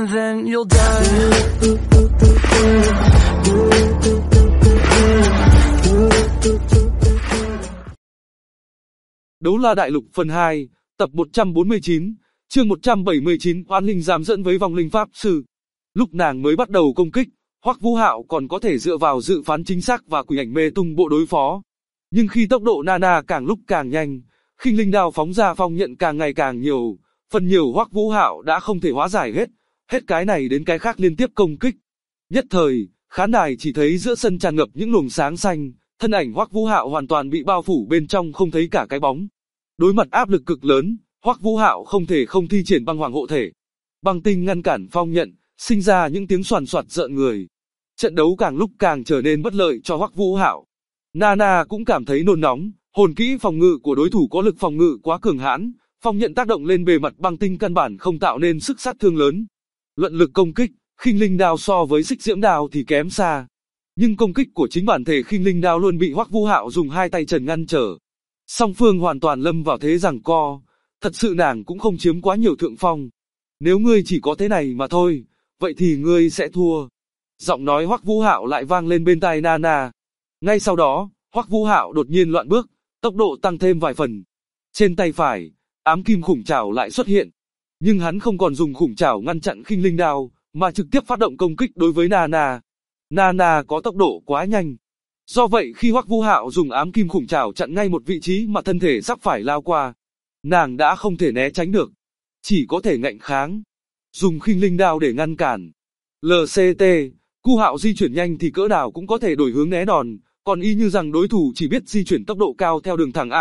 and then you'll die. Đấu La Đại Lục phần 2, tập 149, chương 179, Oán Linh dám dẫn với vong linh pháp sư. Lúc nàng mới bắt đầu công kích, Hoắc Vũ Hạo còn có thể dựa vào dự phán chính xác và quỷ ảnh mê tung bộ đối phó. Nhưng khi tốc độ Nana càng lúc càng nhanh, khinh linh đao phóng ra phong nhận càng ngày càng nhiều, phần nhiều Hoắc Vũ Hạo đã không thể hóa giải hết cái này đến cái khác liên tiếp công kích. Nhất thời, khán đài chỉ thấy giữa sân tràn ngập những luồng sáng xanh, thân ảnh Hoắc Vũ Hạo hoàn toàn bị bao phủ bên trong không thấy cả cái bóng. Đối mặt áp lực cực lớn, Hoắc Vũ Hạo không thể không thi triển băng hoàng hộ thể. Băng tinh ngăn cản phong nhận, sinh ra những tiếng xoàn xoạt rợn người. Trận đấu càng lúc càng trở nên bất lợi cho Hoắc Vũ Hạo. Nana cũng cảm thấy nôn nóng, hồn kỹ phòng ngự của đối thủ có lực phòng ngự quá cường hãn, phong nhận tác động lên bề mặt băng tinh căn bản không tạo nên sức sát thương lớn. Luận lực công kích, khinh linh đao so với xích diễm đao thì kém xa. Nhưng công kích của chính bản thể khinh linh đao luôn bị Hoắc Vũ Hạo dùng hai tay trần ngăn trở. Song phương hoàn toàn lâm vào thế giằng co, thật sự nàng cũng không chiếm quá nhiều thượng phong. Nếu ngươi chỉ có thế này mà thôi, vậy thì ngươi sẽ thua. Giọng nói Hoắc Vũ Hạo lại vang lên bên tai Nana. Ngay sau đó, Hoắc Vũ Hạo đột nhiên loạn bước, tốc độ tăng thêm vài phần. Trên tay phải, ám kim khủng trảo lại xuất hiện. Nhưng hắn không còn dùng khủng trảo ngăn chặn khinh linh đao, mà trực tiếp phát động công kích đối với Nana. Nana có tốc độ quá nhanh. Do vậy khi Hoắc Vũ Hạo dùng ám kim khủng trảo chặn ngay một vị trí mà thân thể sắp phải lao qua, nàng đã không thể né tránh được, chỉ có thể ngạnh kháng, dùng khinh linh đao để ngăn cản. LCT, Cu Hạo di chuyển nhanh thì cỡ nào cũng có thể đổi hướng né đòn, còn y như rằng đối thủ chỉ biết di chuyển tốc độ cao theo đường thẳng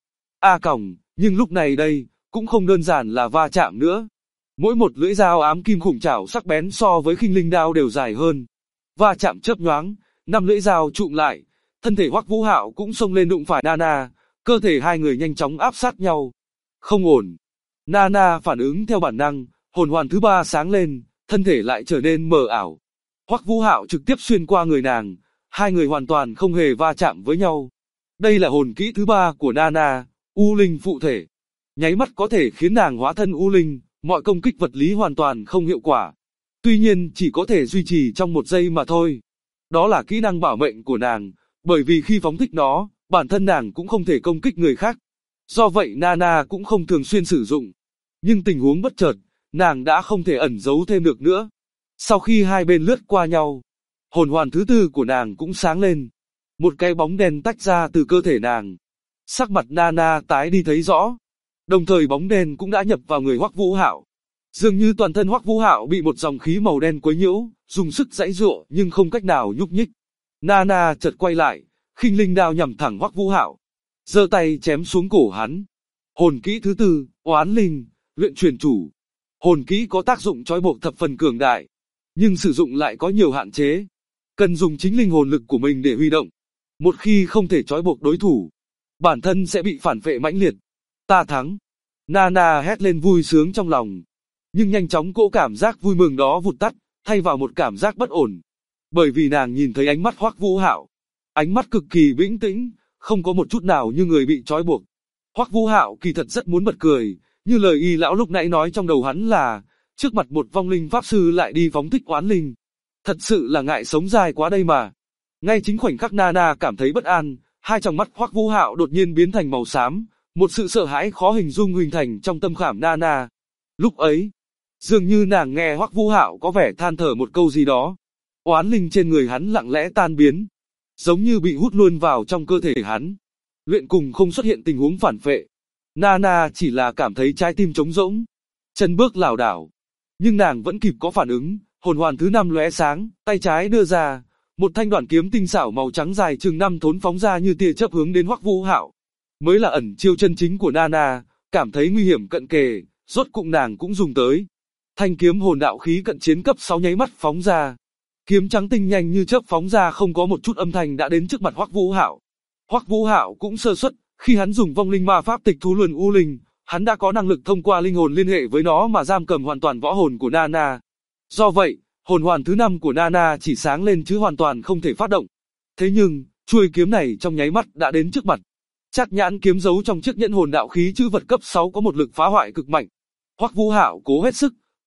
A còng, nhưng lúc này đây, cũng không đơn giản là va chạm nữa. Mỗi một lưỡi dao ám kim khủng trảo sắc bén so với khinh linh đao đều dài hơn. Va chạm chớp nhoáng, 5 lưỡi dao chụm lại, thân thể Hoắc Vũ Hạo cũng xông lên đụng phải Nana, cơ thể hai người nhanh chóng áp sát nhau. Không ổn. Nana phản ứng theo bản năng, hồn hoàn thứ ba sáng lên, thân thể lại trở nên mờ ảo. Hoắc Vũ Hạo trực tiếp xuyên qua người nàng, hai người hoàn toàn không hề va chạm với nhau. Đây là hồn kỹ thứ ba của Nana, U Linh phụ thể. Nháy mắt có thể khiến nàng hóa thân U Linh, mọi công kích vật lý hoàn toàn không hiệu quả. Tuy nhiên chỉ có thể duy trì trong 1 giây mà thôi. Đó là kỹ năng bảo mệnh của nàng, bởi vì khi phóng thích nó, bản thân nàng cũng không thể công kích người khác. Do vậy Nana cũng không thường xuyên sử dụng. Nhưng tình huống bất chợt, nàng đã không thể ẩn giấu thêm được nữa. Sau khi hai bên lướt qua nhau, hồn hoàn thứ tư của nàng cũng sáng lên. Một cái bóng đen tách ra từ cơ thể nàng. Sắc mặt Nana tái đi thấy rõ. Đồng thời bóng đen cũng đã nhập vào người Hoắc Vũ Hạo. Dường như toàn thân Hoắc Vũ Hạo bị một dòng khí màu đen quấy nhiễu, dùng sức giãy giụa nhưng không cách nào nhúc nhích. Nana chợt quay lại, khinh linh đao nhằm thẳng Hoắc Vũ Hạo, giơ tay chém xuống cổ hắn. Hồn kỹ thứ tư, Oán Linh, luyện truyền chủ. Hồn kỹ có tác dụng trói buộc thập phần cường đại, nhưng sử dụng lại có nhiều hạn chế. Cần dùng chính linh hồn lực của mình để huy động. Một khi không thể trói buộc đối thủ, bản thân sẽ bị phản vệ mãnh liệt. Ta thắng. Nana hét lên vui sướng trong lòng. Nhưng nhanh chóng cỗ cảm giác vui mừng đó vụt tắt, thay vào một cảm giác bất ổn. Bởi vì nàng nhìn thấy ánh mắt Hoắc Vũ Hạo. Ánh mắt cực kỳ bình tĩnh, không có một chút nào như người bị trói buộc. Hoắc Vũ Hạo kỳ thật rất muốn bật cười, như lời y lão lúc nãy nói trong đầu hắn là, trước mặt một vong linh pháp sư lại đi phóng thích oán linh. Thật sự là ngại sống dài quá đây mà. Ngay chính khoảnh khắc Nana cảm thấy bất an, hai tròng mắt Hoắc Vũ Hạo đột nhiên biến thành màu xám, một sự sợ hãi khó hình dung hình thành trong tâm khảm Nana. Lúc ấy, dường như nàng nghe Hoắc Vũ Hạo có vẻ than thở một câu gì đó. Oán linh trên người hắn lặng lẽ tan biến, giống như bị hút luôn vào trong cơ thể hắn. Luyện cùng không xuất hiện tình huống phản vệ. Nana chỉ là cảm thấy trái tim trống rỗng, chân bước lảo đảo. Nhưng nàng vẫn kịp có phản ứng, hồn hoàn thứ 5 lóe sáng, tay trái đưa ra, một thanh đoạn kiếm tinh xảo màu trắng dài chừng 5 thốn phóng ra như tia chớp hướng đến Hoắc Vũ Hạo. Mới là ẩn chiêu chân chính của Nana, cảm thấy nguy hiểm cận kề, rốt cục nàng cũng dùng tới. Thanh kiếm hồn đạo khí cận chiến cấp 6 nháy mắt phóng ra. Kiếm trắng tinh nhanh như chớp phóng ra không có một chút âm thanh đã đến trước mặt Hoắc Vũ Hạo. Hoắc Vũ Hạo cũng sơ suất, khi hắn dùng vong linh ma pháp tịch thú luân U Linh, hắn đã có năng lực thông qua linh hồn liên hệ với nó mà giam cầm hoàn toàn võ hồn của Nana. Do vậy, hồn hoàn thứ 5 của Nana chỉ sáng lên chứ hoàn toàn không thể phát động. Thế nhưng, chuôi kiếm này trong nháy mắt đã đến trước mặt. Trác nhãn kiếm giấu trong chiếc nhẫn hồn đạo khí chữ vật cấp 6 có một lực phá hoại cực mạnh. Hoắc Vũ Hạo cố hết sức,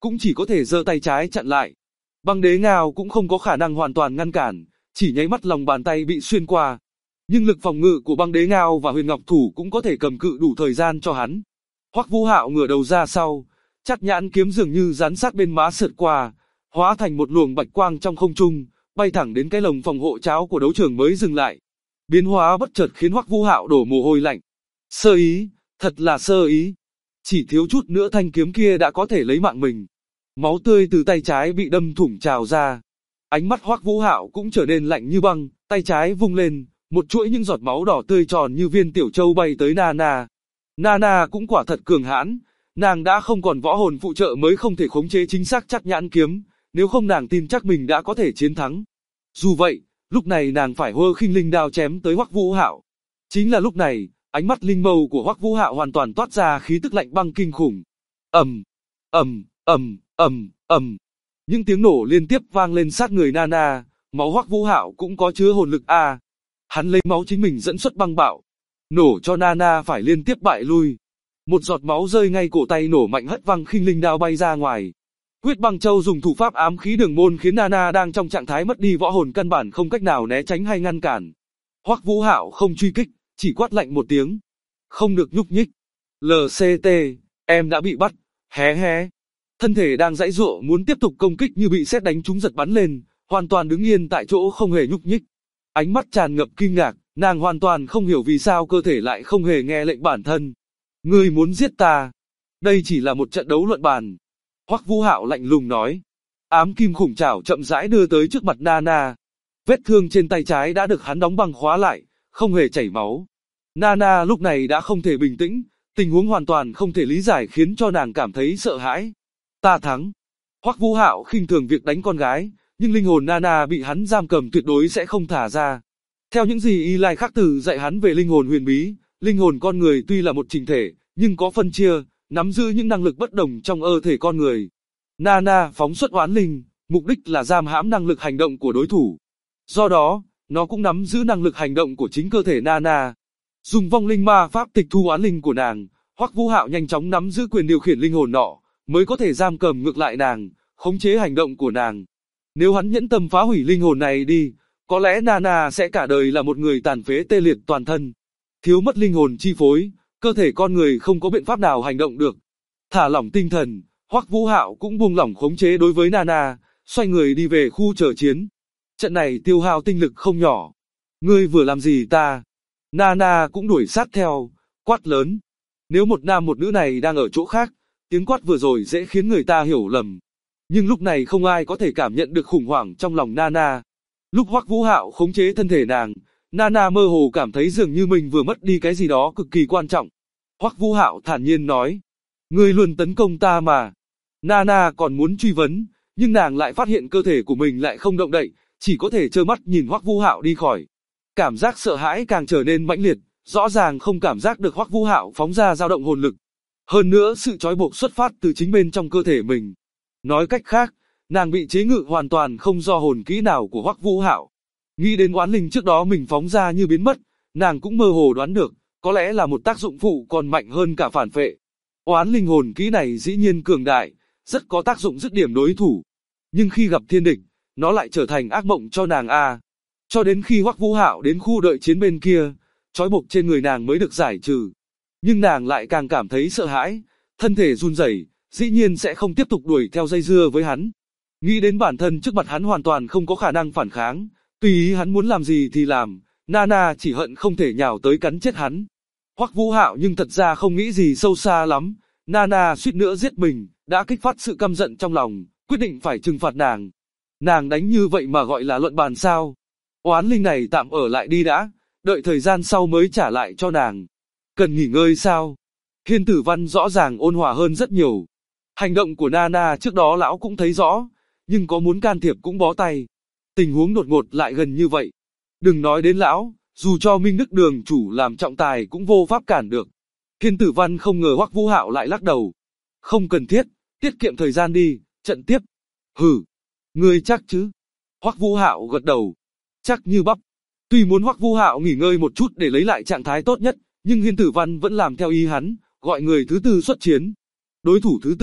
cũng chỉ có thể giơ tay trái chặn lại. Băng đế ngao cũng không có khả năng hoàn toàn ngăn cản, chỉ nháy mắt lòng bàn tay bị xuyên qua. Nhưng lực phòng ngự của băng đế ngao và huyền ngọc thủ cũng có thể cầm cự đủ thời gian cho hắn. Hoắc Vũ Hạo ngửa đầu ra sau, Trát Nhãn kiếm dường như dán sát bên má sượt qua, hóa thành một luồng bạch quang trong không trung, bay thẳng đến cái lồng phòng hộ cháo của đấu trường mới dừng lại. Biến hóa bất chợt khiến Hoắc Vũ Hạo đổ mồ hôi lạnh. Sơ ý, thật là sơ ý. Chỉ thiếu chút nữa thanh kiếm kia đã có thể lấy mạng mình. Máu tươi từ tay trái bị đâm thủng trào ra. Ánh mắt Hoắc Vũ Hạo cũng trở nên lạnh như băng, tay trái vung lên, một chuỗi những giọt máu đỏ tươi tròn như viên tiểu châu bay tới Nana. Nana cũng quả thật cường hãn, nàng đã không còn võ hồn phụ trợ mới không thể khống chế chính xác Trát Nhãn kiếm, nếu không nàng tin chắc mình đã có thể chiến thắng. Dù vậy, lúc này nàng phải hơ khinh linh đao chém tới Hoắc Vũ Hạo. Chính là lúc này, ánh mắt linh mâu của Hoắc Vũ Hạo hoàn toàn toát ra khí tức lạnh băng kinh khủng. Ầm, ầm, ầm, ầm, ầm. Những tiếng nổ liên tiếp vang lên sát người Nana, máu Hoắc Vũ Hạo cũng có chứa hồn lực a. Hắn lấy máu chính mình dẫn xuất băng bạo, nổ cho Nana phải liên tiếp bại lui. Một giọt máu rơi ngay cổ tay nổ mạnh hất văng khinh linh đao bay ra ngoài. Huyết Băng Châu dùng thủ pháp ám khí đường môn khiến Nana đang trong trạng thái mất đi võ hồn căn bản không cách nào né tránh hay ngăn cản. Hoắc Vũ Hạo không truy kích, chỉ quát lạnh một tiếng. Không được nhúc nhích. LCT, em đã bị bắt, hé hé. Thân thể đang giãy giụa muốn tiếp tục công kích như bị sét đánh trúng giật bắn lên, hoàn toàn đứng yên tại chỗ không hề nhúc nhích. Ánh mắt tràn ngập kinh ngạc, nàng hoàn toàn không hiểu vì sao cơ thể lại không hề nghe lệnh bản thân. Ngươi muốn giết ta? Đây chỉ là một trận đấu luận bàn. Hoắc Vũ Hạo lạnh lùng nói. Ám kim khủng trảo chậm rãi đưa tới trước mặt Nana. Vết thương trên tay trái đã được hắn đóng băng khóa lại, không hề chảy máu. Nana lúc này đã không thể bình tĩnh, tình huống hoàn toàn không thể lý giải khiến cho nàng cảm thấy sợ hãi. Ta thắng. Hoắc Vũ Hạo khinh thường việc đánh con gái, nhưng linh hồn Nana bị hắn giam cầm tuyệt đối sẽ không thả ra. Theo những gì Y Lai Khắc Tử dạy hắn về linh hồn huyền bí, linh hồn con người tuy là một chỉnh thể, nhưng có phân chia, nắm giữ những năng lực bất đồng trong cơ thể con người. Nana phóng xuất oán linh, mục đích là giam hãm năng lực hành động của đối thủ. Do đó, nó cũng nắm giữ năng lực hành động của chính cơ thể Nana. Dùng vong linh ma pháp tịch thu oán linh của nàng, Hoắc Vũ Hạo nhanh chóng nắm giữ quyền điều khiển linh hồn nọ, mới có thể giam cầm ngược lại nàng, khống chế hành động của nàng. Nếu hắn nhẫn tâm phá hủy linh hồn này đi, có lẽ Nana sẽ cả đời là một người tàn phế tê liệt toàn thân. Thiếu mất linh hồn chi phối, cơ thể con người không có biện pháp nào hành động được. Thả lỏng tinh thần, Hoắc Vũ Hạo cũng buông lỏng khống chế đối với Nana, xoay người đi về khu chờ chiến. Trận này tiêu hao tinh lực không nhỏ. Ngươi vừa làm gì ta? Nana cũng đuổi sát theo, quát lớn. Nếu một nam một nữ này đang ở chỗ khác, tiếng quát vừa rồi dễ khiến người ta hiểu lầm. Nhưng lúc này không ai có thể cảm nhận được khủng hoảng trong lòng Nana. Lúc Hoắc Vũ Hạo khống chế thân thể nàng, Nana mơ hồ cảm thấy dường như mình vừa mất đi cái gì đó cực kỳ quan trọng. Hoắc Vũ Hạo thản nhiên nói, ngươi luôn tấn công ta mà. Nana còn muốn truy vấn, nhưng nàng lại phát hiện cơ thể của mình lại không động đậy, chỉ có thể trơ mắt nhìn Hoắc Vũ Hạo đi khỏi. Cảm giác sợ hãi càng trở nên mãnh liệt, rõ ràng không cảm giác được Hoắc Vũ Hạo phóng ra dao động hồn lực. Hơn nữa sự trói buộc xuất phát từ chính bên trong cơ thể mình. Nói cách khác, nàng bị chế ngự hoàn toàn không do hồn kỹ nào của Hoắc Vũ Hạo. Nghĩ đến oán linh trước đó mình phóng ra như biến mất, nàng cũng mơ hồ đoán được, có lẽ là một tác dụng phụ còn mạnh hơn cả phản phệ. Oán linh hồn kỹ này dĩ nhiên cường đại, rất có tác dụng dứt điểm đối thủ. Nhưng khi gặp thiên địch, nó lại trở thành ác mộng cho nàng a. Cho đến khi Hoắc Vũ Hạo đến khu đợi chiến bên kia, trói buộc trên người nàng mới được giải trừ. Nhưng nàng lại càng cảm thấy sợ hãi, thân thể run rẩy, dĩ nhiên sẽ không tiếp tục đuổi theo dây dưa với hắn. Nghĩ đến bản thân trước mặt hắn hoàn toàn không có khả năng phản kháng, tùy ý hắn muốn làm gì thì làm, Nana chỉ hận không thể nhào tới cắn chết hắn. Hoắc Vũ Hạo nhưng thật ra không nghĩ gì sâu xa lắm, Nana suýt nữa giết mình, đã kích phát sự căm giận trong lòng, quyết định phải trừng phạt nàng. Nàng đánh như vậy mà gọi là luận bàn sao? Oán linh này tạm ở lại đi đã, đợi thời gian sau mới trả lại cho nàng. Cần nghỉ ngơi sao? Hiên Tử Văn rõ ràng ôn hòa hơn rất nhiều. Hành động của Nana trước đó lão cũng thấy rõ, nhưng có muốn can thiệp cũng bó tay. Tình huống đột ngột lại gần như vậy. Đừng nói đến lão, dù cho Minh Đức Đường chủ làm trọng tài cũng vô pháp cản được. Hiên Tử Văn không ngờ Hoắc Vũ Hạo lại lắc đầu. Không cần thiết, tiết kiệm thời gian đi, trận tiếp. Hừ, ngươi chắc chứ? Hoắc Vũ Hạo gật đầu. Chắc như bắp. Tuy muốn Hoắc Vũ Hạo nghỉ ngơi một chút để lấy lại trạng thái tốt nhất, nhưng Hiên Tử Văn vẫn làm theo ý hắn, gọi người thứ tư xuất chiến. Đối thủ thứ tư,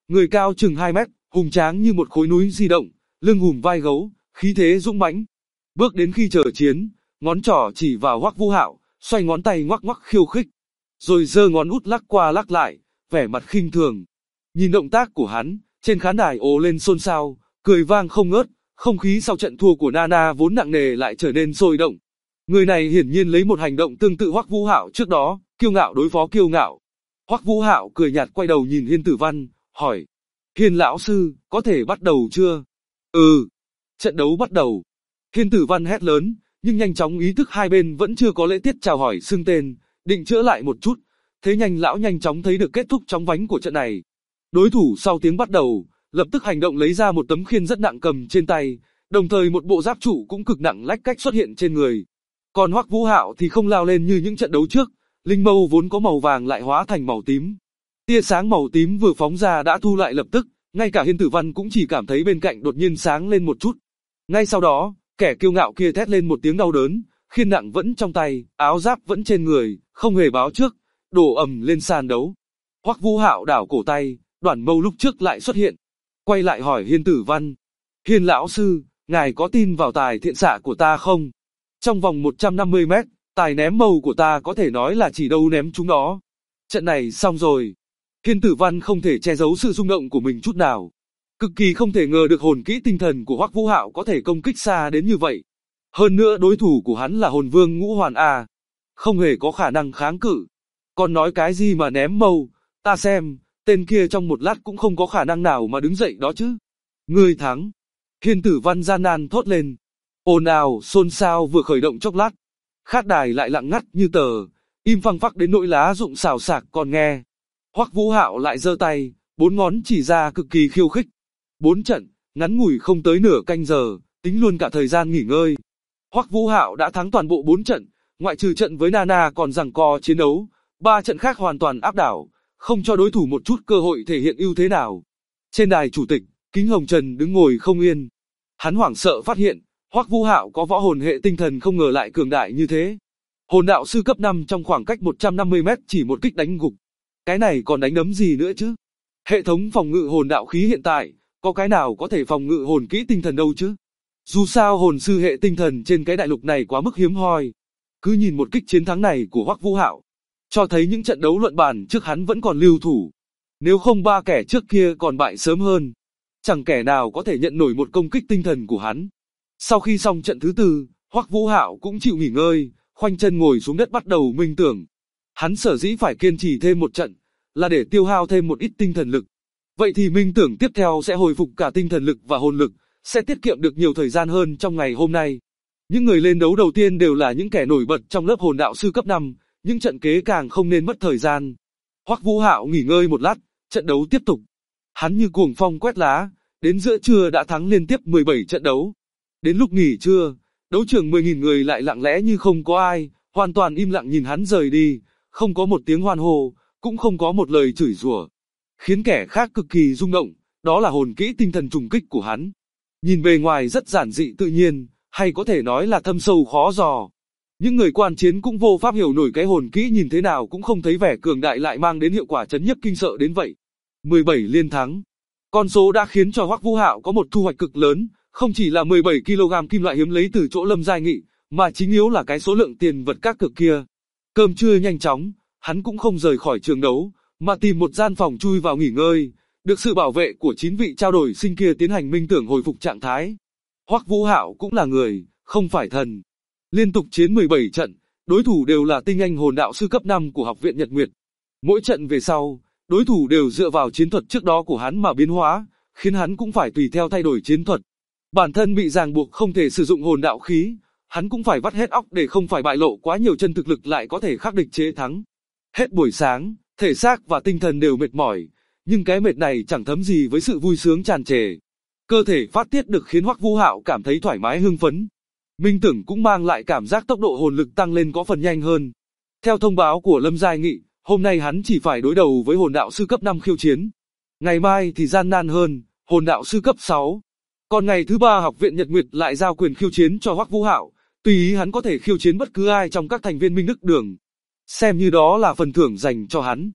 Người cao chừng 2 mét, hùng tráng như một khối núi di động, lưng hùm vai gấu, khí thế dũng mãnh. Bước đến khi chờ chiến, ngón trỏ chỉ vào Hoắc Vũ Hạo, xoay ngón tay ngoắc ngoắc khiêu khích, rồi giơ ngón út lắc qua lắc lại, vẻ mặt khinh thường. Nhìn động tác của hắn, trên khán đài ồ lên xôn xao, cười vang không ngớt, không khí sau trận thua của Nana vốn nặng nề lại trở nên sôi động. Người này hiển nhiên lấy một hành động tương tự Hoắc Vũ Hạo trước đó, kiêu ngạo đối phó kiêu ngạo. Hoắc Vũ Hạo cười nhạt quay đầu nhìn Hiên Tử Văn, hỏi: Hiên lão sư, có thể bắt đầu chưa? Ừ. Trận đấu bắt đầu. Hiên Tử Văn hét lớn, nhưng nhanh chóng ý thức hai bên vẫn chưa có lễ tiết chào hỏi xưng tên, định chữa lại một chút. Thế lão nhanh chóng thấy được kết thúc chóng vánh của trận này. Đối thủ sau tiếng bắt đầu, lập tức hành động lấy ra một tấm khiên rất nặng cầm trên tay, đồng thời một bộ giáp trụ cũng cực nặng lách cách xuất hiện trên người. Còn Hoắc Vũ Hạo thì không lao lên như những trận đấu trước, linh mâu vốn có màu vàng lại hóa thành màu tím. Tia sáng màu tím vừa phóng ra đã thu lại lập tức, ngay cả Hiên Tử Văn cũng chỉ cảm thấy bên cạnh đột nhiên sáng lên một chút. Ngay sau đó, kẻ kiêu ngạo kia thét lên một tiếng đau đớn, khiên nặng vẫn trong tay, áo giáp vẫn trên người, không hề báo trước, đổ ầm lên sàn đấu. Hoắc Vũ Hạo đảo cổ tay, đoạn mâu lúc trước lại xuất hiện, quay lại hỏi Hiên Tử Văn: Hiên lão sư, ngài có tin vào tài thiện xạ của ta không? Trong vòng 150 mét, tài ném mâu của ta có thể nói là chỉ đâu ném chúng đó. Trận này xong rồi. Hiên Tử Văn không thể che giấu sự rung động của mình chút nào. Cực kỳ không thể ngờ được hồn kỹ tinh thần của Hoắc Vũ Hạo có thể công kích xa đến như vậy. Hơn nữa đối thủ của hắn là hồn vương Ngũ Hoàn A. Không hề có khả năng kháng cự. Còn nói cái gì mà ném mâu, ta xem, tên kia trong một lát cũng không có khả năng nào mà đứng dậy đó chứ. Ngươi thắng. Hiên Tử Văn gian nan thốt lên. Ồn ào, xôn xao vừa khởi động chốc lát. Khát đài lại lặng ngắt như tờ, im phăng phắc đến nỗi lá rụng xào xạc còn nghe. Hoắc Vũ Hạo lại giơ tay, 4 ngón chỉ ra cực kỳ khiêu khích. 4 trận, ngắn ngủi không tới nửa canh giờ, tính luôn cả thời gian nghỉ ngơi. Hoắc Vũ Hạo đã thắng toàn bộ 4 trận, ngoại trừ trận với Nana còn giằng co chiến đấu, 3 trận khác hoàn toàn áp đảo, không cho đối thủ một chút cơ hội thể hiện ưu thế nào. Trên đài chủ tịch, Kính Hồng Trần đứng ngồi không yên. Hắn hoảng sợ phát hiện, Hoắc Vũ Hạo có võ hồn hệ tinh thần không ngờ lại cường đại như thế. Hồn đạo sư cấp 5 trong khoảng cách 150 mét chỉ một kích đánh gục. Cái này còn đánh đấm gì nữa chứ? Hệ thống phòng ngự hồn đạo khí hiện tại, có cái nào có thể phòng ngự hồn kỹ tinh thần đâu chứ? Dù sao hồn sư hệ tinh thần trên cái đại lục này quá mức hiếm hoi. Cứ nhìn một kích chiến thắng này của Hoắc Vũ Hạo, cho thấy những trận đấu luận bàn trước hắn vẫn còn lưu thủ. Nếu không 3 kẻ trước kia còn bại sớm hơn, chẳng kẻ nào có thể nhận nổi một công kích tinh thần của hắn. Sau khi xong trận thứ 4, Hoắc Vũ Hạo cũng chịu nghỉ ngơi, khoanh chân ngồi xuống đất bắt đầu minh tưởng. Hắn sở dĩ phải kiên trì thêm một trận, là để tiêu hao thêm một ít tinh thần lực. Vậy thì minh tưởng tiếp theo sẽ hồi phục cả tinh thần lực và hồn lực, sẽ tiết kiệm được nhiều thời gian hơn trong ngày hôm nay. Những người lên đấu đầu tiên đều là những kẻ nổi bật trong lớp hồn đạo sư cấp 5, những trận kế càng không nên mất thời gian. Hoắc Vũ Hạo nghỉ ngơi một lát, trận đấu tiếp tục. Hắn như cuồng phong quét lá, đến giữa trưa đã thắng liên tiếp 17 trận đấu. Đến lúc nghỉ trưa, đấu trường 10.000 người lại lặng lẽ như không có ai, hoàn toàn im lặng nhìn hắn rời đi, không có một tiếng hoan hô, cũng không có một lời chửi rủa. Khiến kẻ khác cực kỳ rung động, đó là hồn kỹ tinh thần trùng kích của hắn. Nhìn bề ngoài rất giản dị tự nhiên, hay có thể nói là thâm sâu khó dò. Những người quan chiến cũng vô pháp hiểu nổi cái hồn kỹ nhìn thế nào cũng không thấy vẻ cường đại lại mang đến hiệu quả chấn nhiếp kinh sợ đến vậy. 17 liên thắng. Con số đã khiến cho Hoắc Vũ Hạo có một thu hoạch cực lớn, không chỉ là 17 kg kim loại hiếm lấy từ chỗ Lâm Giai Nghị, mà chính yếu là cái số lượng tiền vật các cực kia. Cơm trưa nhanh chóng, hắn cũng không rời khỏi trường đấu, mà tìm một gian phòng chui vào nghỉ ngơi, được sự bảo vệ của 9 vị trao đổi sinh kia tiến hành minh tưởng hồi phục trạng thái. Hoắc Vũ Hạo cũng là người, không phải thần. Liên tục chiến 17 trận, đối thủ đều là tinh anh hồn đạo sư cấp 5 của Học viện Nhật Nguyệt. Mỗi trận về sau, đối thủ đều dựa vào chiến thuật trước đó của hắn mà biến hóa, khiến hắn cũng phải tùy theo thay đổi chiến thuật. Bản thân bị ràng buộc không thể sử dụng hồn đạo khí, hắn cũng phải vắt hết óc để không phải bại lộ quá nhiều chân thực lực lại có thể khắc địch chế thắng. Hết buổi sáng, thể xác và tinh thần đều mệt mỏi, nhưng cái mệt này chẳng thấm gì với sự vui sướng tràn trề. Cơ thể phát tiết được khiến Hoắc Vũ Hạo cảm thấy thoải mái hưng phấn. Minh tưởng cũng mang lại cảm giác tốc độ hồn lực tăng lên có phần nhanh hơn. Theo thông báo của Lâm Giai Nghị, hôm nay hắn chỉ phải đối đầu với hồn đạo sư cấp 5 khiêu chiến. Ngày mai thì gian nan hơn, hồn đạo sư cấp 6. Còn ngày thứ 3 Học viện Nhật Nguyệt lại giao quyền khiêu chiến cho Hoắc Vũ Hạo, tùy ý hắn có thể khiêu chiến bất cứ ai trong các thành viên Minh Đức Đường. Xem như đó là phần thưởng dành cho hắn.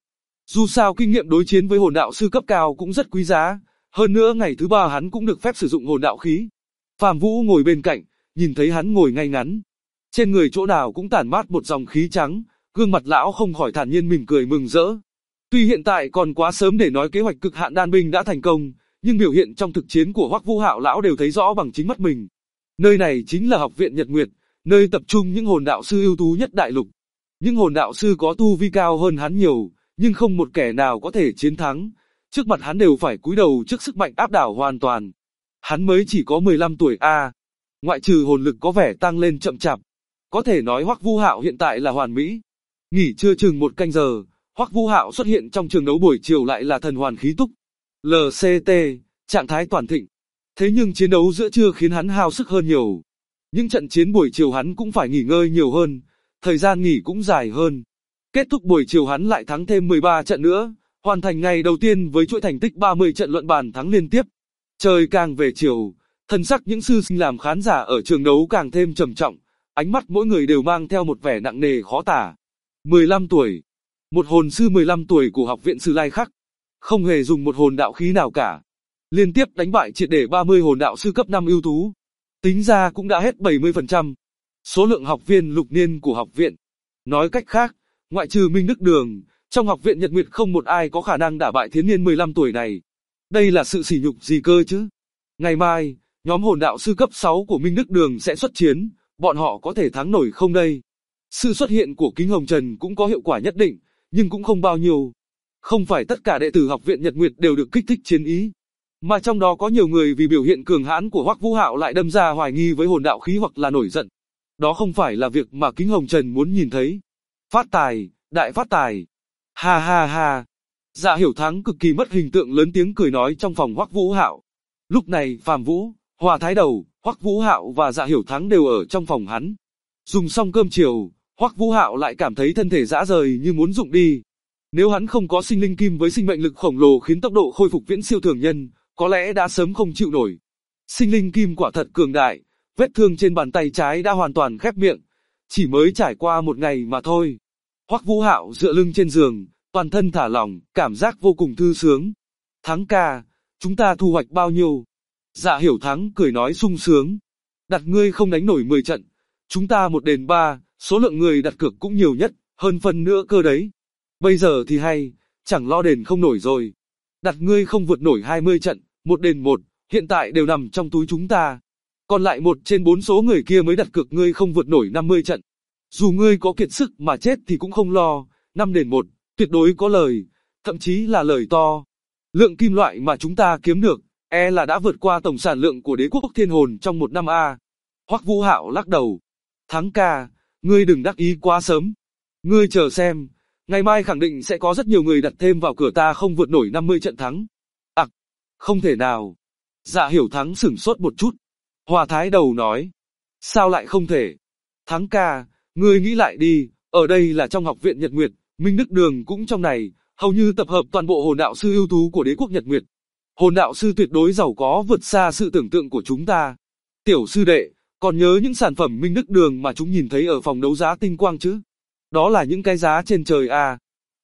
Dù sao kinh nghiệm đối chiến với hồn đạo sư cấp cao cũng rất quý giá, hơn nữa ngày thứ 3 hắn cũng được phép sử dụng hồn đạo khí. Phạm Vũ ngồi bên cạnh, nhìn thấy hắn ngồi ngay ngắn. Trên người chỗ nào cũng tản mát một dòng khí trắng, gương mặt lão không khỏi thản nhiên mỉm cười mừng rỡ. Tuy hiện tại còn quá sớm để nói kế hoạch cực hạn đan binh đã thành công, nhưng biểu hiện trong thực chiến của Hoắc Vũ Hạo lão đều thấy rõ bằng chính mắt mình. Nơi này chính là học viện Nhật Nguyệt, nơi tập trung những hồn đạo sư ưu tú nhất đại lục. Những hồn đạo sư có tu vi cao hơn hắn nhiều, nhưng không một kẻ nào có thể chiến thắng. Trước mặt hắn đều phải cúi đầu trước sức mạnh áp đảo hoàn toàn. Hắn mới chỉ có 15 tuổi ngoại trừ hồn lực có vẻ tăng lên chậm chạp. Có thể nói Hoắc Vũ Hạo hiện tại là hoàn mỹ. Nghỉ trưa chừng 1 canh giờ, Hoắc Vũ Hạo xuất hiện trong trường đấu buổi chiều lại là thần hoàn khí túc. LCT, trạng thái toàn thịnh. Thế nhưng chiến đấu giữa trưa khiến hắn hao sức hơn nhiều. Những trận chiến buổi chiều hắn cũng phải nghỉ ngơi nhiều hơn, thời gian nghỉ cũng dài hơn. Kết thúc buổi chiều hắn lại thắng thêm 13 trận nữa, hoàn thành ngày đầu tiên với chuỗi thành tích 30 trận luận bàn thắng liên tiếp. Trời càng về chiều, thần sắc những sư sinh làm khán giả ở trường đấu càng thêm trầm trọng, ánh mắt mỗi người đều mang theo một vẻ nặng nề khó tả. 15 tuổi. Một hồn sư 15 tuổi của học viện Sử Lai Khắc, không hề dùng một hồn đạo khí nào cả. Liên tiếp đánh bại triệt để 30 hồn đạo sư cấp 5 ưu tú. Tính ra cũng đã hết 70% số lượng học viên lục niên của học viện. Nói cách khác, ngoại trừ Minh Đức Đường, trong học viện Nhật Nguyệt không một ai có khả năng đả bại thiếu niên 15 tuổi này. Đây là sự sỉ nhục gì cơ chứ? Ngày mai, nhóm hồn đạo sư cấp 6 của Minh Đức Đường sẽ xuất chiến, bọn họ có thể thắng nổi không đây? Sự xuất hiện của Kính Hồng Trần cũng có hiệu quả nhất định, nhưng cũng không bao nhiêu. Không phải tất cả đệ tử học viện Nhật Nguyệt đều được kích thích chiến ý, mà trong đó có nhiều người vì biểu hiện cường hãn của Hoắc Vũ Hạo lại đâm ra hoài nghi với hồn đạo khí hoặc là nổi giận. Đó không phải là việc mà Kính Hồng Trần muốn nhìn thấy. Phát tài, đại phát tài. Ha ha ha. Dạ Hiểu Thắng cực kỳ mất hình tượng lớn tiếng cười nói trong phòng Hoắc Vũ Hạo. Lúc này Phạm Vũ, Hòa Thái Đầu, Hoắc Vũ Hạo và Dạ Hiểu Thắng đều ở trong phòng hắn. Dùng xong cơm chiều, Hoắc Vũ Hạo lại cảm thấy thân thể rã rời như muốn rụng đi. Nếu hắn không có sinh linh kim với sinh mệnh lực khổng lồ khiến tốc độ khôi phục viễn siêu thường nhân, có lẽ đã sớm không chịu nổi. Sinh linh kim quả thật cường đại, vết thương trên bàn tay trái đã hoàn toàn khép miệng, chỉ mới trải qua 1 ngày mà thôi. Hoắc Vũ Hạo dựa lưng trên giường, toàn thân thả lỏng, cảm giác vô cùng thư sướng. Thắng ca, chúng ta thu hoạch bao nhiêu? Dạ Hiểu Thắng cười nói sung sướng. Đặt ngươi không đánh nổi 10 trận, chúng ta 1 đền 3, số lượng người đặt cược cũng nhiều nhất, hơn phần nữa cơ đấy. Bây giờ thì hay, chẳng lo đền không nổi rồi. Đặt ngươi không vượt nổi 20 trận, 1 đền 1, hiện tại đều nằm trong túi chúng ta. Còn lại 1 trên 4 số người kia mới đặt cược ngươi không vượt nổi 50 trận. Dù ngươi có kiệt sức mà chết thì cũng không lo, 5 đền 1, tuyệt đối có lời, thậm chí là lời to. Lượng kim loại mà chúng ta kiếm được, là đã vượt qua tổng sản lượng của đế quốc thiên hồn trong 1 năm a. Hoắc Vũ Hạo lắc đầu. Thắng ca, ngươi đừng đắc ý quá sớm. Ngươi chờ xem, ngày mai khẳng định sẽ có rất nhiều người đặt thêm vào cửa ta không vượt nổi 50 trận thắng. Không thể nào. Dạ Hiểu Thắng sửng sốt một chút. Hòa Thái Đầu nói. Sao lại không thể? Thắng ca, ngươi nghĩ lại đi, ở đây là trong học viện Nhật Nguyệt, Minh Đức Đường cũng trong này, hầu như tập hợp toàn bộ hồn đạo sư ưu tú của đế quốc Nhật Nguyệt. Hồn đạo sư tuyệt đối giàu có vượt xa sự tưởng tượng của chúng ta. Tiểu sư đệ, còn nhớ những sản phẩm Minh Đức Đường mà chúng nhìn thấy ở phòng đấu giá tinh quang chứ? Đó là những cái giá trên trời à.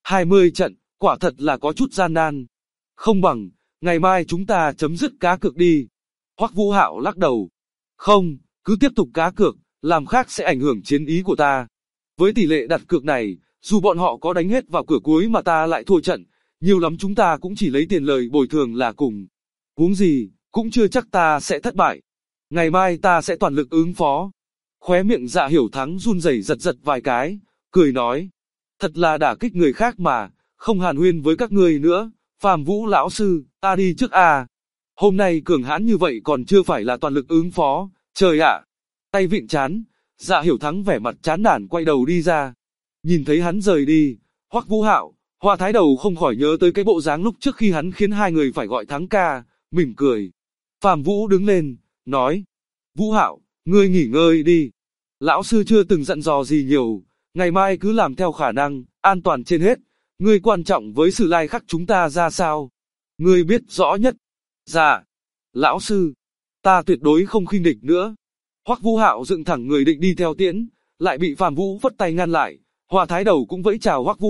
20 trận, quả thật là có chút gian nan. Không bằng, ngày mai chúng ta chấm dứt cá cược đi. Hoắc Vũ Hạo lắc đầu. Không, cứ tiếp tục cá cược, làm khác sẽ ảnh hưởng chiến ý của ta. Với tỷ lệ đặt cược này, dù bọn họ có đánh hết vào cửa cuối mà ta lại thua trận, nhiều lắm chúng ta cũng chỉ lấy tiền lời bồi thường là cùng. Huống gì, cũng chưa chắc ta sẽ thất bại. Ngày mai ta sẽ toàn lực ứng phó. Khóe miệng Dạ Hiểu Thắng run rẩy giật giật vài cái, cười nói. Thật là đả kích người khác mà, không hàn huyên với các ngươi nữa. Phạm Vũ lão sư, ta đi trước à. Hôm nay cường hãn như vậy còn chưa phải là toàn lực ứng phó, trời ạ. Tay vịn chán, Dạ Hiểu Thắng vẻ mặt chán nản quay đầu đi ra. Nhìn thấy hắn rời đi, Hoắc Vũ Hạo, Hoa Thái Đầu không khỏi nhớ tới cái bộ dáng lúc trước khi hắn khiến hai người phải gọi Thắng ca, mỉm cười. Phạm Vũ đứng lên, nói. Vũ Hạo, ngươi nghỉ ngơi đi. Lão sư chưa từng dặn dò gì nhiều, ngày mai cứ làm theo khả năng, an toàn trên hết. Ngươi quan trọng với Sử Lai Khắc chúng ta ra sao? Ngươi biết rõ nhất. Dạ. Lão sư, ta tuyệt đối không khinh địch nữa. Hoắc Vũ Hạo dựng thẳng người định đi theo tiễn, lại bị Phạm Vũ phất tay ngăn lại. Hoa Thái Đầu cũng vẫy chào Hoắc Vũ Hạo,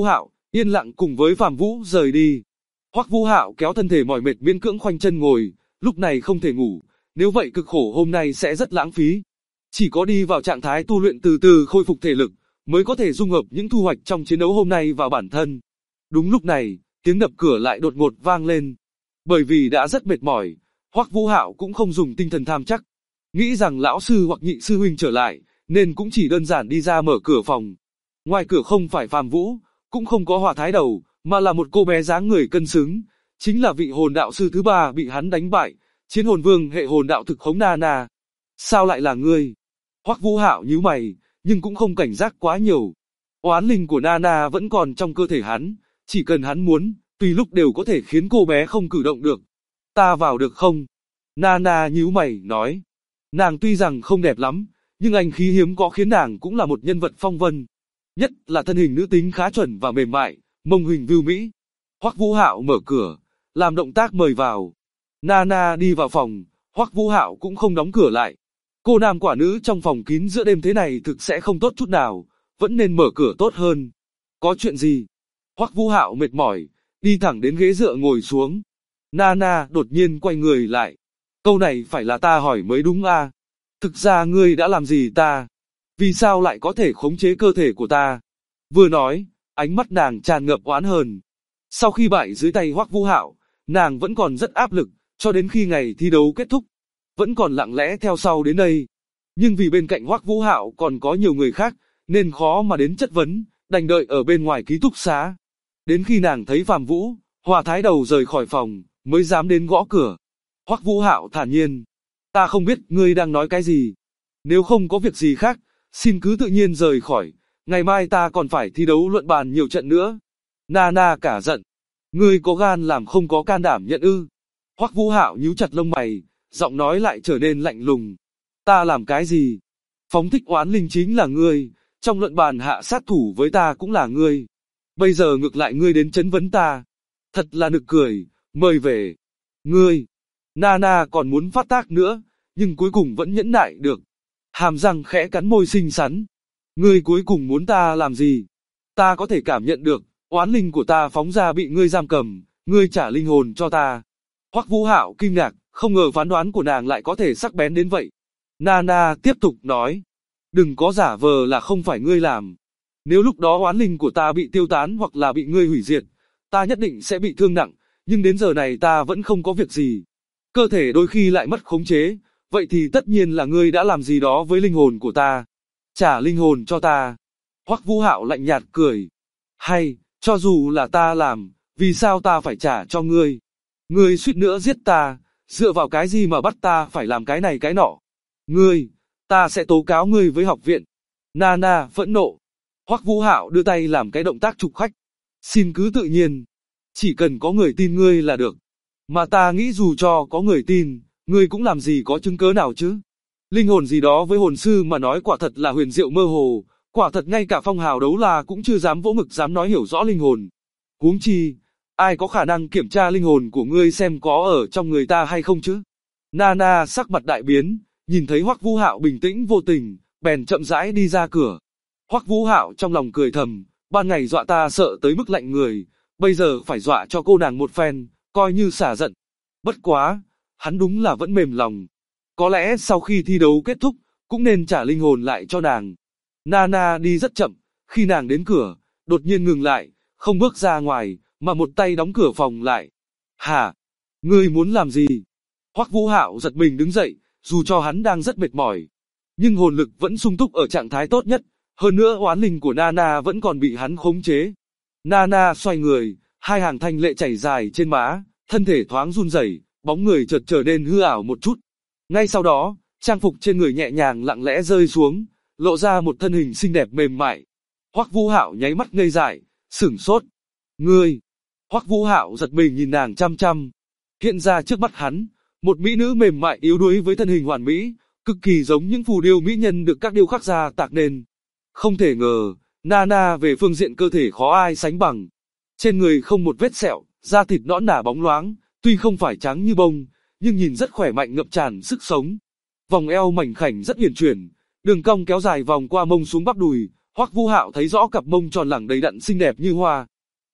yên lặng cùng với Phạm Vũ rời đi. Hoắc Vũ Hạo kéo thân thể mỏi mệt miễn cưỡng khoanh chân ngồi, lúc này không thể ngủ, nếu vậy cực khổ hôm nay sẽ rất lãng phí. Chỉ có đi vào trạng thái tu luyện từ từ khôi phục thể lực, mới có thể dung hợp những thu hoạch trong chiến đấu hôm nay vào bản thân. Đúng lúc này, tiếng đập cửa lại đột ngột vang lên. Bởi vì đã rất mệt mỏi, Hoắc Vũ Hạo cũng không dùng tinh thần tham chắc, nghĩ rằng lão sư hoặc nhị sư huynh trở lại, nên cũng chỉ đơn giản đi ra mở cửa phòng. Ngoài cửa không phải Phạm Vũ, cũng không có Hỏa Thái Đầu, mà là một cô bé dáng người cân xứng, chính là vị hồn đạo sư thứ ba bị hắn đánh bại, Chiến Hồn Vương hệ hồn đạo thực khống Nana. Sao lại là ngươi? Hoắc Vũ Hạo nhíu mày, nhưng cũng không cảnh giác quá nhiều. Oán linh của Nana vẫn còn trong cơ thể hắn, chỉ cần hắn muốn, tùy lúc đều có thể khiến cô bé không cử động được. Ta vào được không? Nana nhíu mày, nói. Nàng tuy rằng không đẹp lắm, nhưng anh khí hiếm có khiến nàng cũng là một nhân vật phong vân. Nhất là thân hình nữ tính khá chuẩn và mềm mại, mông hình vưu mỹ. Hoắc Vũ Hạo mở cửa, làm động tác mời vào. Nana đi vào phòng, Hoắc Vũ Hạo cũng không đóng cửa lại. Cô nam quả nữ trong phòng kín giữa đêm thế này thực sẽ không tốt chút nào, vẫn nên mở cửa tốt hơn. Có chuyện gì? Hoắc Vũ Hạo mệt mỏi, đi thẳng đến ghế dựa ngồi xuống. Nana đột nhiên quay người lại. Câu này phải là ta hỏi mới đúng à? Thực ra ngươi đã làm gì ta? Vì sao lại có thể khống chế cơ thể của ta? Vừa nói, ánh mắt nàng tràn ngập oán hờn. Sau khi bại dưới tay Hoắc Vũ Hạo, nàng vẫn còn rất áp lực, cho đến khi ngày thi đấu kết thúc, vẫn còn lặng lẽ theo sau đến đây. Nhưng vì bên cạnh Hoắc Vũ Hạo còn có nhiều người khác, nên khó mà đến chất vấn, đành đợi ở bên ngoài ký túc xá. Đến khi nàng thấy Phạm Vũ, Hỏa Thái Đầu rời khỏi phòng, mới dám đến gõ cửa. Hoắc Vũ Hạo thản nhiên, ta không biết ngươi đang nói cái gì. Nếu không có việc gì khác, xin cứ tự nhiên rời khỏi, ngày mai ta còn phải thi đấu luận bàn nhiều trận nữa. Nana cả giận, ngươi có gan làm không có can đảm nhận ư? Hoắc Vũ Hạo nhíu chặt lông mày, giọng nói lại trở nên lạnh lùng. Ta làm cái gì? Phóng thích oán linh chính là ngươi, trong luận bàn hạ sát thủ với ta cũng là ngươi. Bây giờ ngược lại ngươi đến chất vấn ta. Thật là nực cười, mời về. Ngươi, Nana còn muốn phát tác nữa, nhưng cuối cùng vẫn nhẫn nại được. Hàm răng khẽ cắn môi xinh xắn. Ngươi cuối cùng muốn ta làm gì? Ta có thể cảm nhận được, oán linh của ta phóng ra bị ngươi giam cầm, ngươi trả linh hồn cho ta. Hoắc Vũ Hạo kinh ngạc, không ngờ phán đoán của nàng lại có thể sắc bén đến vậy. Nana tiếp tục nói, đừng có giả vờ là không phải ngươi làm. Nếu lúc đó oán linh của ta bị tiêu tán hoặc là bị ngươi hủy diệt, ta nhất định sẽ bị thương nặng, nhưng đến giờ này ta vẫn không có việc gì. Cơ thể đôi khi lại mất khống chế, vậy thì tất nhiên là ngươi đã làm gì đó với linh hồn của ta. Trả linh hồn cho ta. Hoắc Vũ Hạo lạnh nhạt cười. Hay, cho dù là ta làm, vì sao ta phải trả cho ngươi? Ngươi suýt nữa giết ta, dựa vào cái gì mà bắt ta phải làm cái này cái nọ? Ngươi, ta sẽ tố cáo ngươi với học viện. Nana phẫn nộ. Hoắc Vũ Hạo đưa tay làm cái động tác trục khách. Xin cứ tự nhiên. Chỉ cần có người tin ngươi là được. Mà ta nghĩ dù cho có người tin, ngươi cũng làm gì có chứng cớ nào chứ? Linh hồn gì đó với hồn sư mà nói quả thật là huyền diệu mơ hồ, quả thật ngay cả phong hào đấu la cũng chưa dám vỗ ngực dám nói hiểu rõ linh hồn. Huống chi, ai có khả năng kiểm tra linh hồn của ngươi xem có ở trong người ta hay không chứ? Nana sắc mặt đại biến, nhìn thấy Hoắc Vũ Hạo bình tĩnh vô tình, bèn chậm rãi đi ra cửa. Hoắc Vũ Hạo trong lòng cười thầm, ban ngày dọa ta sợ tới mức lạnh người, bây giờ phải dọa cho cô nàng một phen, coi như xả giận. Bất quá, hắn đúng là vẫn mềm lòng. Có lẽ sau khi thi đấu kết thúc, cũng nên trả linh hồn lại cho nàng. Nana đi rất chậm, khi nàng đến cửa, đột nhiên ngừng lại, không bước ra ngoài, mà một tay đóng cửa phòng lại. Hả? Ngươi muốn làm gì? Hoắc Vũ Hạo giật mình đứng dậy, dù cho hắn đang rất mệt mỏi, nhưng hồn lực vẫn sung túc ở trạng thái tốt nhất, hơn nữa oán linh của Nana vẫn còn bị hắn khống chế. Nana xoay người, hai hàng thanh lệ chảy dài trên má, thân thể thoáng run rẩy, bóng người chợt trở nên hư ảo một chút. Ngay sau đó, trang phục trên người nhẹ nhàng lặng lẽ rơi xuống, lộ ra một thân hình xinh đẹp mềm mại. Hoắc Vũ Hạo nháy mắt ngây dại, sửng sốt. Ngươi! Hoắc Vũ Hạo giật mình nhìn nàng chăm chăm. Hiện ra trước mắt hắn, một mỹ nữ mềm mại yếu đuối với thân hình hoàn mỹ, cực kỳ giống những phù điêu mỹ nhân được các điêu khắc gia tạc nên. Không thể ngờ, Nana về phương diện cơ thể khó ai sánh bằng. Trên người không một vết sẹo, da thịt nõn nà bóng loáng, tuy không phải trắng như bông, nhưng nhìn rất khỏe mạnh ngập tràn sức sống. Vòng eo mảnh khảnh rất uyển chuyển, đường cong kéo dài vòng qua mông xuống bắp đùi, Hoắc Vũ Hạo thấy rõ cặp mông tròn lẳng đầy đặn xinh đẹp như hoa.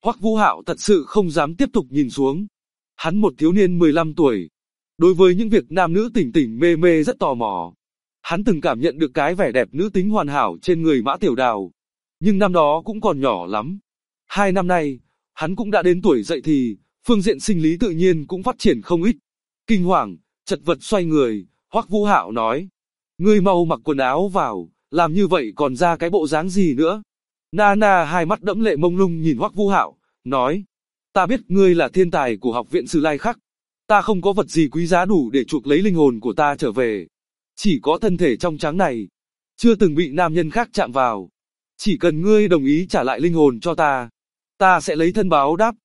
Hoắc Vũ Hạo thật sự không dám tiếp tục nhìn xuống. Hắn một thiếu niên 15 tuổi. Đối với những việc nam nữ tỉnh tỉnh mê mê rất tò mò. Hắn từng cảm nhận được cái vẻ đẹp nữ tính hoàn hảo trên người Mã Tiểu Đào. Nhưng năm đó cũng còn nhỏ lắm. 2 năm nay, hắn cũng đã đến tuổi dậy thì, phương diện sinh lý tự nhiên cũng phát triển không ít. Kinh hoàng, chật vật xoay người, Hoắc Vũ Hạo nói. Ngươi mau mặc quần áo vào, làm như vậy còn ra cái bộ dáng gì nữa. Nana hai mắt đẫm lệ mông lung nhìn Hoắc Vũ Hạo, nói. Ta biết ngươi là thiên tài của học viện Sử Lai Khắc. Ta không có vật gì quý giá đủ để chuộc lấy linh hồn của ta trở về. Chỉ có thân thể trong trắng này, chưa từng bị nam nhân khác chạm vào. Chỉ cần ngươi đồng ý trả lại linh hồn cho ta sẽ lấy thân báo đáp.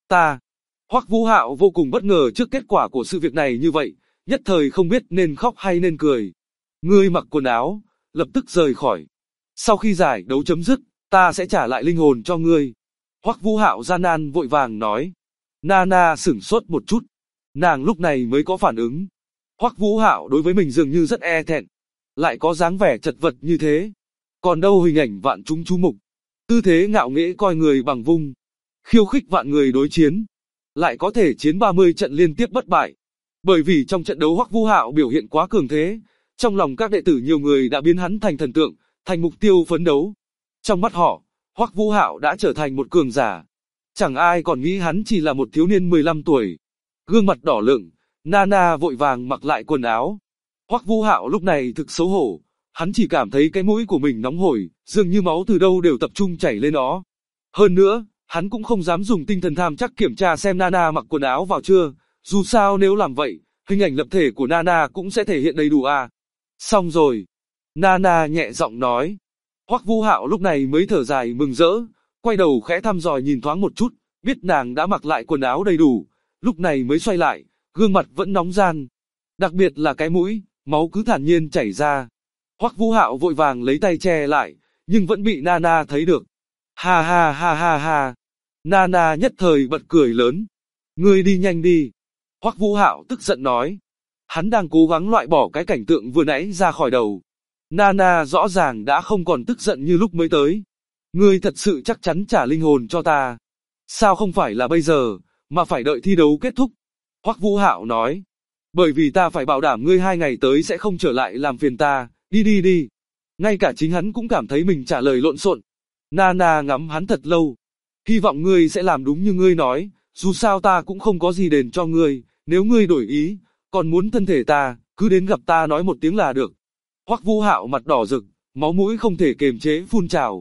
Hoắc Vũ Hạo vô cùng bất ngờ trước kết quả của sự việc này như vậy, nhất thời không biết nên khóc hay nên cười. Ngươi mặc quần áo, lập tức rời khỏi. Sau khi giải đấu chấm dứt, ta sẽ trả lại linh hồn cho ngươi. Hoắc Vũ Hạo gian nan vội vàng nói. Nana sửng sốt một chút. Nàng lúc này mới có phản ứng. Hoắc Vũ Hạo đối với mình dường như rất e thẹn. Lại có dáng vẻ chật vật như thế. Còn đâu hình ảnh vạn chúng chú mục. Tư thế ngạo nghễ coi người bằng vung. Khiêu khích vạn người đối chiến. Lại có thể chiến 30 trận liên tiếp bất bại. Bởi vì trong trận đấu Hoắc Vũ Hạo biểu hiện quá cường thế. Trong lòng các đệ tử nhiều người đã biến hắn thành thần tượng, thành mục tiêu phấn đấu. Trong mắt họ, Hoắc Vũ Hạo đã trở thành một cường giả. Chẳng ai còn nghĩ hắn chỉ là một thiếu niên 15 tuổi. Gương mặt đỏ lựng, Nana vội vàng mặc lại quần áo. Hoắc Vũ Hạo lúc này thực xấu hổ, hắn chỉ cảm thấy cái mũi của mình nóng hổi, dường như máu từ đâu đều tập trung chảy lên nó. Hơn nữa, hắn cũng không dám dùng tinh thần tham chắc kiểm tra xem Nana mặc quần áo vào chưa, dù sao nếu làm vậy, hình ảnh lập thể của Nana cũng sẽ thể hiện đầy đủ à. Xong rồi. Nana nhẹ giọng nói. Hoắc Vũ Hạo lúc này mới thở dài mừng rỡ, quay đầu khẽ thăm dò nhìn thoáng một chút, biết nàng đã mặc lại quần áo đầy đủ, lúc này mới xoay lại, gương mặt vẫn nóng ran. Đặc biệt là cái mũi, máu cứ thản nhiên chảy ra. Hoắc Vũ Hạo vội vàng lấy tay che lại, nhưng vẫn bị Nana thấy được. Ha ha ha ha ha. Nana nhất thời bật cười lớn. Ngươi đi nhanh đi. Hoắc Vũ Hạo tức giận nói. Hắn đang cố gắng loại bỏ cái cảnh tượng vừa nãy ra khỏi đầu. Nana rõ ràng đã không còn tức giận như lúc mới tới. Ngươi thật sự chắc chắn trả linh hồn cho ta. Sao không phải là bây giờ, mà phải đợi thi đấu kết thúc? Hoắc Vũ Hạo nói. Bởi vì ta phải bảo đảm ngươi 2 ngày tới sẽ không trở lại làm phiền ta, đi. Ngay cả chính hắn cũng cảm thấy mình trả lời lộn xộn. Nana ngắm hắn thật lâu. Hy vọng ngươi sẽ làm đúng như ngươi nói, dù sao ta cũng không có gì đền cho ngươi, nếu ngươi đổi ý, còn muốn thân thể ta, cứ đến gặp ta nói một tiếng là được. Hoắc Vũ Hạo mặt đỏ rực, máu mũi không thể kiềm chế phun trào.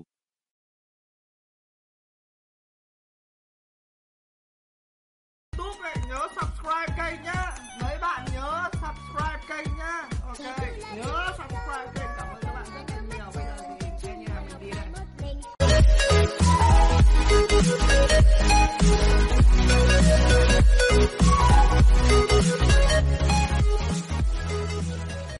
Nhớ subscribe kênh nhá, mấy bạn nhớ subscribe kênh nhá. Ok, nhớ subscribe kênh, cảm ơn các bạn rất là nhiều. Bây giờ thì nghe nhà mình đi đây.